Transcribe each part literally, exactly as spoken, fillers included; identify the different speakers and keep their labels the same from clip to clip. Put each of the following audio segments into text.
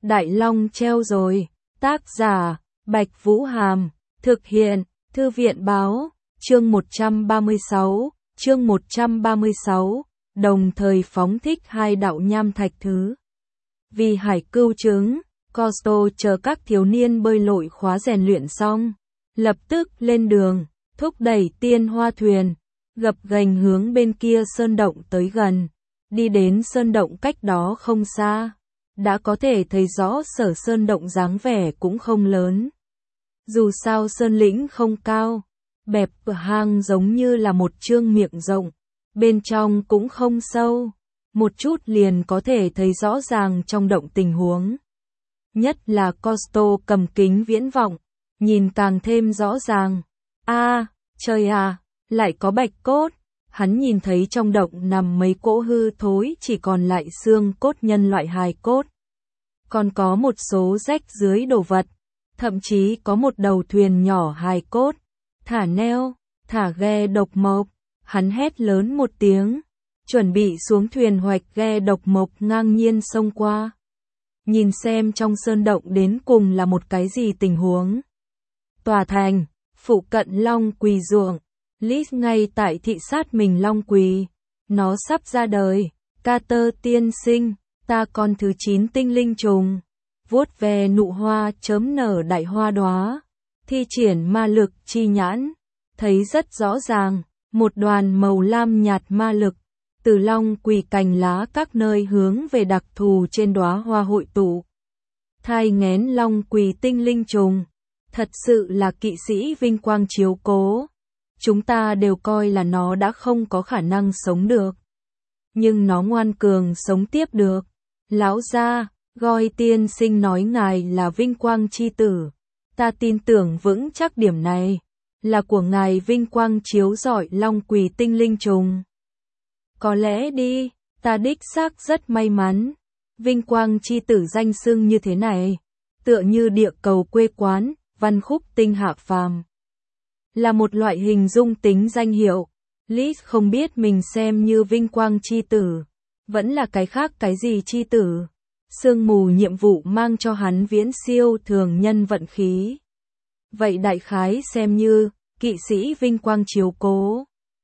Speaker 1: Đại Long treo rồi. Tác giả, Bạch Vũ Hàm. Thực hiện, Thư viện Báo. Chương một trăm ba mươi sáu. Chương một trăm ba mươi sáu. Đồng thời phóng thích hai đạo nham thạch thứ. Vì hải cưu trứng, Costo chờ các thiếu niên bơi lội khóa rèn luyện xong. Lập tức lên đường, thúc đẩy tiên hoa thuyền, gập ghềnh hướng bên kia sơn động tới gần. Đi đến sơn động cách đó không xa, đã có thể thấy rõ sở sơn động dáng vẻ cũng không lớn. Dù sao sơn lĩnh không cao, bẹp hang giống như là một chương miệng rộng, bên trong cũng không sâu, một chút liền có thể thấy rõ ràng trong động tình huống. Nhất là Costo cầm kính viễn vọng, nhìn càng thêm rõ ràng. A, trời à, lại có bạch cốt. Hắn nhìn thấy trong động nằm mấy cỗ hư thối chỉ còn lại xương cốt nhân loại hài cốt. Còn có một số rách dưới đồ vật, thậm chí có một đầu thuyền nhỏ hài cốt. Thả neo, thả ghe độc mộc, hắn hét lớn một tiếng, chuẩn bị xuống thuyền hoạch ghe độc mộc ngang nhiên xông qua. Nhìn xem trong sơn động đến cùng là một cái gì tình huống. Tòa thành, phụ cận long quỳ ruộng. Lít ngay tại thị sát mình long quỳ. Nó sắp ra đời. Carter tiên sinh, ta con thứ chín tinh linh trùng. Vuốt ve nụ hoa chớm nở đại hoa đóa. Thi triển ma lực chi nhãn. Thấy rất rõ ràng, một đoàn màu lam nhạt ma lực. Từ long quỳ cành lá các nơi hướng về đặc thù trên đóa hoa hội tụ. Thai nghén long quỳ tinh linh trùng. Thật sự là kỵ sĩ vinh quang chiếu cố. Chúng ta đều coi là nó đã không có khả năng sống được. Nhưng nó ngoan cường sống tiếp được. Lão gia, Goi tiên sinh nói ngài là vinh quang chi tử. Ta tin tưởng vững chắc điểm này. Là của ngài vinh quang chiếu rọi long quỳ tinh linh trùng. Có lẽ đi, ta đích xác rất may mắn. Vinh quang chi tử danh xưng như thế này. Tựa như địa cầu quê quán, văn khúc tinh hạ phàm. Là một loại hình dung tính danh hiệu. Liz không biết mình xem như vinh quang chi tử, vẫn là cái khác cái gì chi tử. Sương mù nhiệm vụ mang cho hắn viễn siêu thường nhân vận khí. Vậy đại khái xem như kỵ sĩ vinh quang chiếu cố.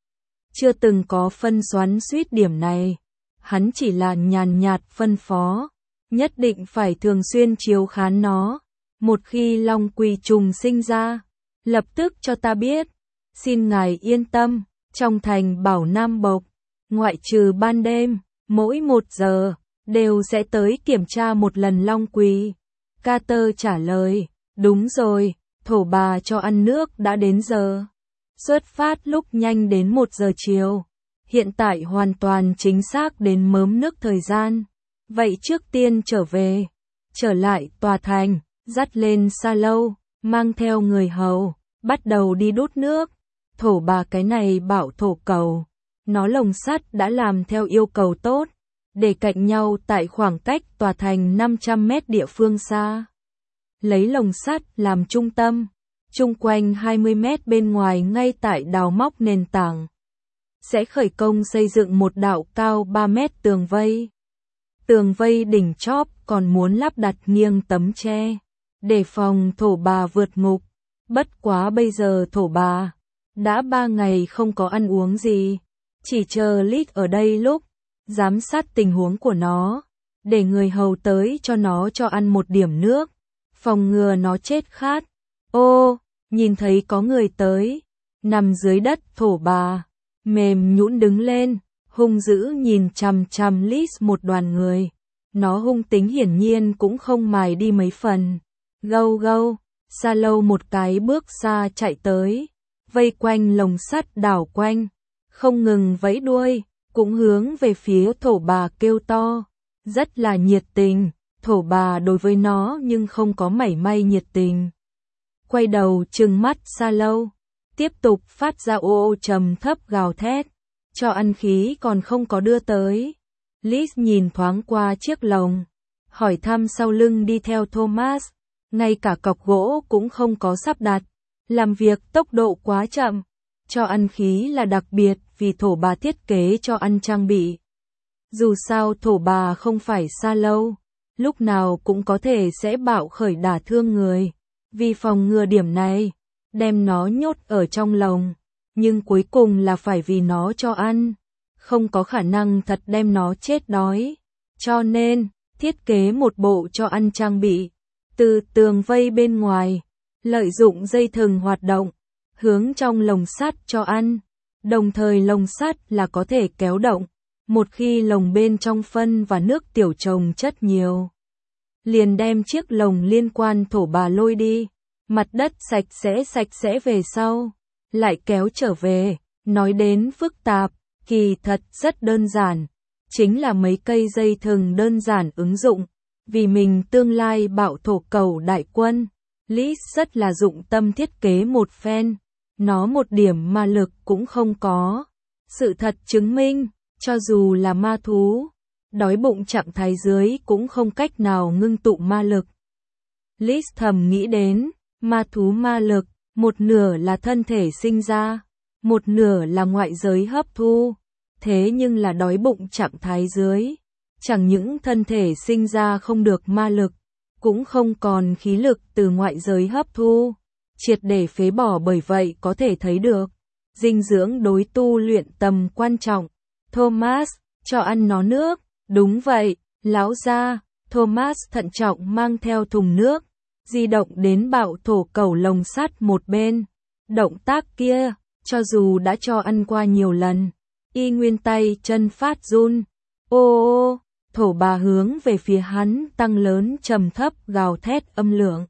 Speaker 1: Chưa từng có phân xoắn suýt điểm này. Hắn chỉ là nhàn nhạt phân phó. Nhất định phải thường xuyên chiếu khán nó. Một khi long quỳ trùng sinh ra, lập tức cho ta biết. Xin ngài yên tâm, trong thành Bảo Nam Bộc, ngoại trừ ban đêm, mỗi một giờ, đều sẽ tới kiểm tra một lần long quỳ. Carter trả lời, đúng rồi, thổ bà cho ăn nước đã đến giờ. Xuất phát lúc nhanh đến một giờ chiều. Hiện tại hoàn toàn chính xác đến mớm nước thời gian. Vậy trước tiên trở về, trở lại tòa thành, dắt lên sa lâu, mang theo người hầu, bắt đầu đi đút nước. Thổ bà cái này bảo thổ cầu. Nó lồng sắt đã làm theo yêu cầu tốt, để cạnh nhau tại khoảng cách tòa thành năm trăm mét địa phương xa. Lấy lồng sắt làm trung tâm, chung quanh hai mươi mét bên ngoài ngay tại đào móc nền tảng. Sẽ khởi công xây dựng một đạo cao ba mét tường vây. Tường vây đỉnh chóp còn muốn lắp đặt nghiêng tấm tre, để phòng thổ bà vượt ngục. Bất quá bây giờ thổ bà đã ba ngày không có ăn uống gì, chỉ chờ Lít ở đây lúc giám sát tình huống của nó, để người hầu tới cho nó cho ăn một điểm nước, phòng ngừa nó chết khát. Ô, nhìn thấy có người tới, nằm dưới đất thổ bà, mềm nhũn đứng lên, hung dữ nhìn chằm chằm Lít một đoàn người. Nó hung tính hiển nhiên cũng không mài đi mấy phần. Gâu gâu, sa lâu một cái bước xa chạy tới, vây quanh lồng sắt đảo quanh, không ngừng vẫy đuôi, cũng hướng về phía thổ bà kêu to, rất là nhiệt tình. Thổ bà đối với nó nhưng không có mảy may nhiệt tình. Quay đầu trừng mắt sa lâu, tiếp tục phát ra ô ô trầm thấp gào thét, cho ăn khí còn không có đưa tới. Liz nhìn thoáng qua chiếc lồng, hỏi thăm sau lưng đi theo Thomas, ngay cả cọc gỗ cũng không có sắp đặt, làm việc tốc độ quá chậm. Cho ăn khí là đặc biệt vì thổ bà thiết kế cho ăn trang bị. Dù sao thổ bà không phải sa lâu, lúc nào cũng có thể sẽ bạo khởi đả thương người. Vì phòng ngừa điểm này, đem nó nhốt ở trong lồng, nhưng cuối cùng là phải vì nó cho ăn, không có khả năng thật đem nó chết đói. Cho nên, thiết kế một bộ cho ăn trang bị, từ tường vây bên ngoài, lợi dụng dây thừng hoạt động, hướng trong lồng sắt cho ăn, đồng thời lồng sắt là có thể kéo động, một khi lồng bên trong phân và nước tiểu trồng chất nhiều, liền đem chiếc lồng liên quan thổ bà lôi đi, mặt đất sạch sẽ sạch sẽ về sau, lại kéo trở về. Nói đến phức tạp, kỳ thật rất đơn giản, chính là mấy cây dây thừng đơn giản ứng dụng, vì mình tương lai bạo thổ cầu đại quân, Lis rất là dụng tâm thiết kế một phen, nó một điểm ma lực cũng không có. Sự thật chứng minh, cho dù là ma thú, đói bụng trạng thái dưới cũng không cách nào ngưng tụ ma lực. Lis thầm nghĩ đến, ma thú ma lực, một nửa là thân thể sinh ra, một nửa là ngoại giới hấp thu, thế nhưng là đói bụng trạng thái dưới, chẳng những thân thể sinh ra không được ma lực, cũng không còn khí lực từ ngoại giới hấp thu, triệt để phế bỏ. Bởi vậy có thể thấy được, dinh dưỡng đối tu luyện tầm quan trọng. Thomas, cho ăn nó nước. Đúng vậy, lão gia. Thomas thận trọng mang theo thùng nước, di động đến bạo thổ cầu lồng sắt một bên. Động tác kia, cho dù đã cho ăn qua nhiều lần, y nguyên tay chân phát run. Ô ô, thổ bà hướng về phía hắn tăng lớn trầm thấp gào thét âm lượng.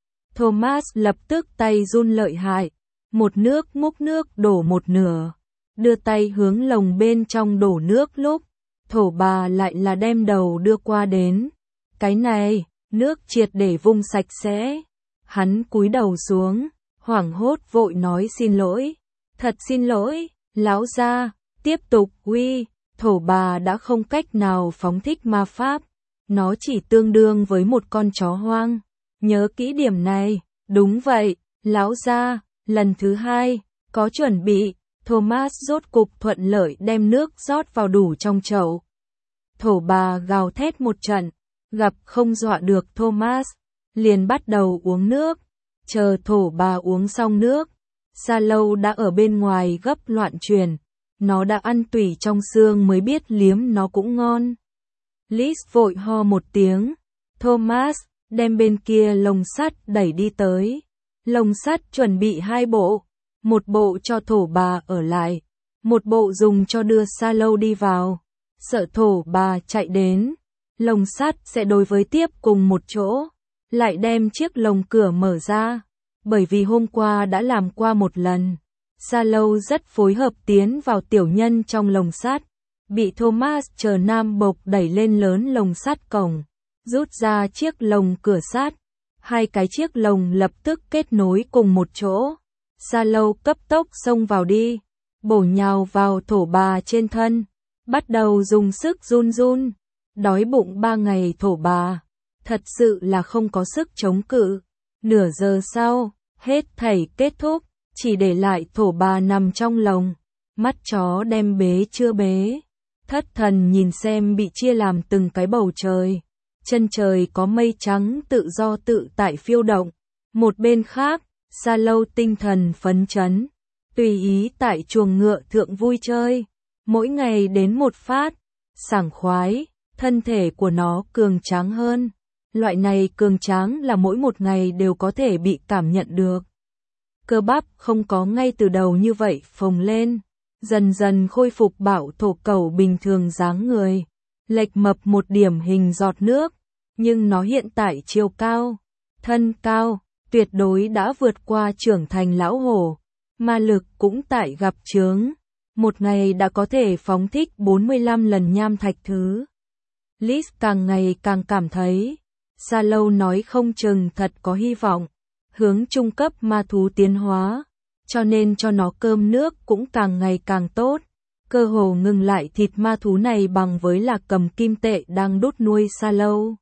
Speaker 1: Thomas lập tức tay run lợi hại, một nước múc nước đổ một nửa, đưa tay hướng lồng bên trong đổ nước lúc, thổ bà lại là đem đầu đưa qua đến. Cái này, nước triệt để vung sạch sẽ. Hắn cúi đầu xuống, hoảng hốt vội nói xin lỗi. Thật xin lỗi, lão gia. Tiếp tục uy, thổ bà đã không cách nào phóng thích ma pháp, nó chỉ tương đương với một con chó hoang. Nhớ kỹ điểm này. Đúng vậy, lão gia. Lần thứ hai, có chuẩn bị, Thomas rốt cục thuận lợi đem nước rót vào đủ trong chậu. Thổ bà gào thét một trận, gặp không dọa được Thomas, liền bắt đầu uống nước. Chờ thổ bà uống xong nước, Sa Lâu đã ở bên ngoài gấp loạn truyền, nó đã ăn tủy trong xương mới biết liếm nó cũng ngon. Lis vội ho một tiếng, Thomas, đem bên kia lồng sắt đẩy đi tới. Lồng sắt chuẩn bị hai bộ, một bộ cho thổ bà ở lại, một bộ dùng cho đưa Sa Lâu đi vào. Sợ thổ bà chạy đến, lồng sắt sẽ đối với tiếp cùng một chỗ, lại đem chiếc lồng cửa mở ra. Bởi vì hôm qua đã làm qua một lần, Sa Lâu rất phối hợp tiến vào tiểu nhân trong lồng sắt, bị Thomas chờ nam bộc đẩy lên lớn lồng sắt cổng, rút ra chiếc lồng cửa sắt. Hai cái chiếc lồng lập tức kết nối cùng một chỗ. Sa Lâu cấp tốc xông vào đi, bổ nhào vào thổ bà trên thân, bắt đầu dùng sức run run. Đói bụng ba ngày thổ bà, thật sự là không có sức chống cự. Nửa giờ sau, hết thảy kết thúc, chỉ để lại thổ bà nằm trong lồng, mắt chó đem bế chưa bế. Thất thần nhìn xem bị chia làm từng cái bầu trời. Chân trời có mây trắng tự do tự tại phiêu động. Một bên khác, Sa Lâu tinh thần phấn chấn, tùy ý tại chuồng ngựa thượng vui chơi. Mỗi ngày đến một phát, sảng khoái, thân thể của nó cường tráng hơn. Loại này cường tráng là mỗi một ngày đều có thể bị cảm nhận được. Cơ bắp không có ngay từ đầu như vậy phồng lên, dần dần khôi phục bạo thổ cầu bình thường dáng người. Lệch mập một điểm hình giọt nước, nhưng nó hiện tại chiều cao, thân cao, tuyệt đối đã vượt qua trưởng thành lão hổ. Ma lực cũng tại gặp chướng, một ngày đã có thể phóng thích bốn mươi lăm lần nham thạch thứ. Lis càng ngày càng cảm thấy, Sa Lâu nói không chừng thật có hy vọng, hướng trung cấp ma thú tiến hóa, cho nên cho nó cơm nước cũng càng ngày càng tốt. Cơ hồ ngừng lại thịt ma thú này bằng với là cầm kim tệ đang đốt nuôi Sa Lâu.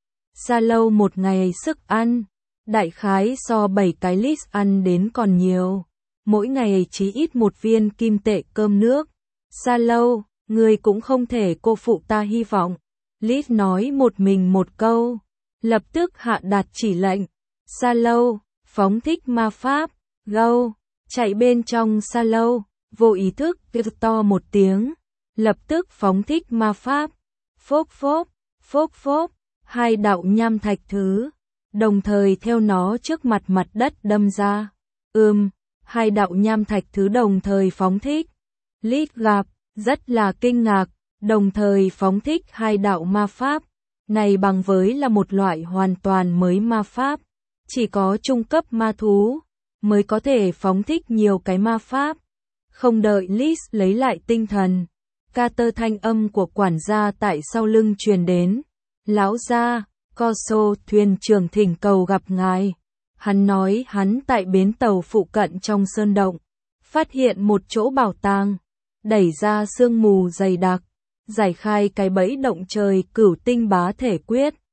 Speaker 1: Sa Lâu một ngày sức ăn, đại khái so bảy cái Lis ăn đến còn nhiều. Mỗi ngày chỉ ít một viên kim tệ cơm nước. Sa Lâu, người cũng không thể cô phụ ta hy vọng. Lít nói một mình một câu, lập tức hạ đạt chỉ lệnh. Sa lâu, phóng thích ma pháp, gâu, chạy bên trong sa lâu, vô ý thức kêu to một tiếng, lập tức phóng thích ma pháp. Phốc phốc, phốc phốc, hai đạo nham thạch thứ, đồng thời theo nó trước mặt mặt đất đâm ra. Ừm, hai đạo nham thạch thứ đồng thời phóng thích. Lít gặp, rất là kinh ngạc, đồng thời phóng thích hai đạo ma pháp. Này bằng với là một loại hoàn toàn mới ma pháp. Chỉ có trung cấp ma thú mới có thể phóng thích nhiều cái ma pháp. Không đợi Liz lấy lại tinh thần, Carter thanh âm của quản gia tại sau lưng truyền đến. Lão gia, Corso thuyền trưởng thỉnh cầu gặp ngài. Hắn nói hắn tại bến tàu phụ cận trong sơn động, phát hiện một chỗ bảo tàng, đẩy ra sương mù dày đặc, giải khai cái bẫy động trời cửu tinh bá thể quyết.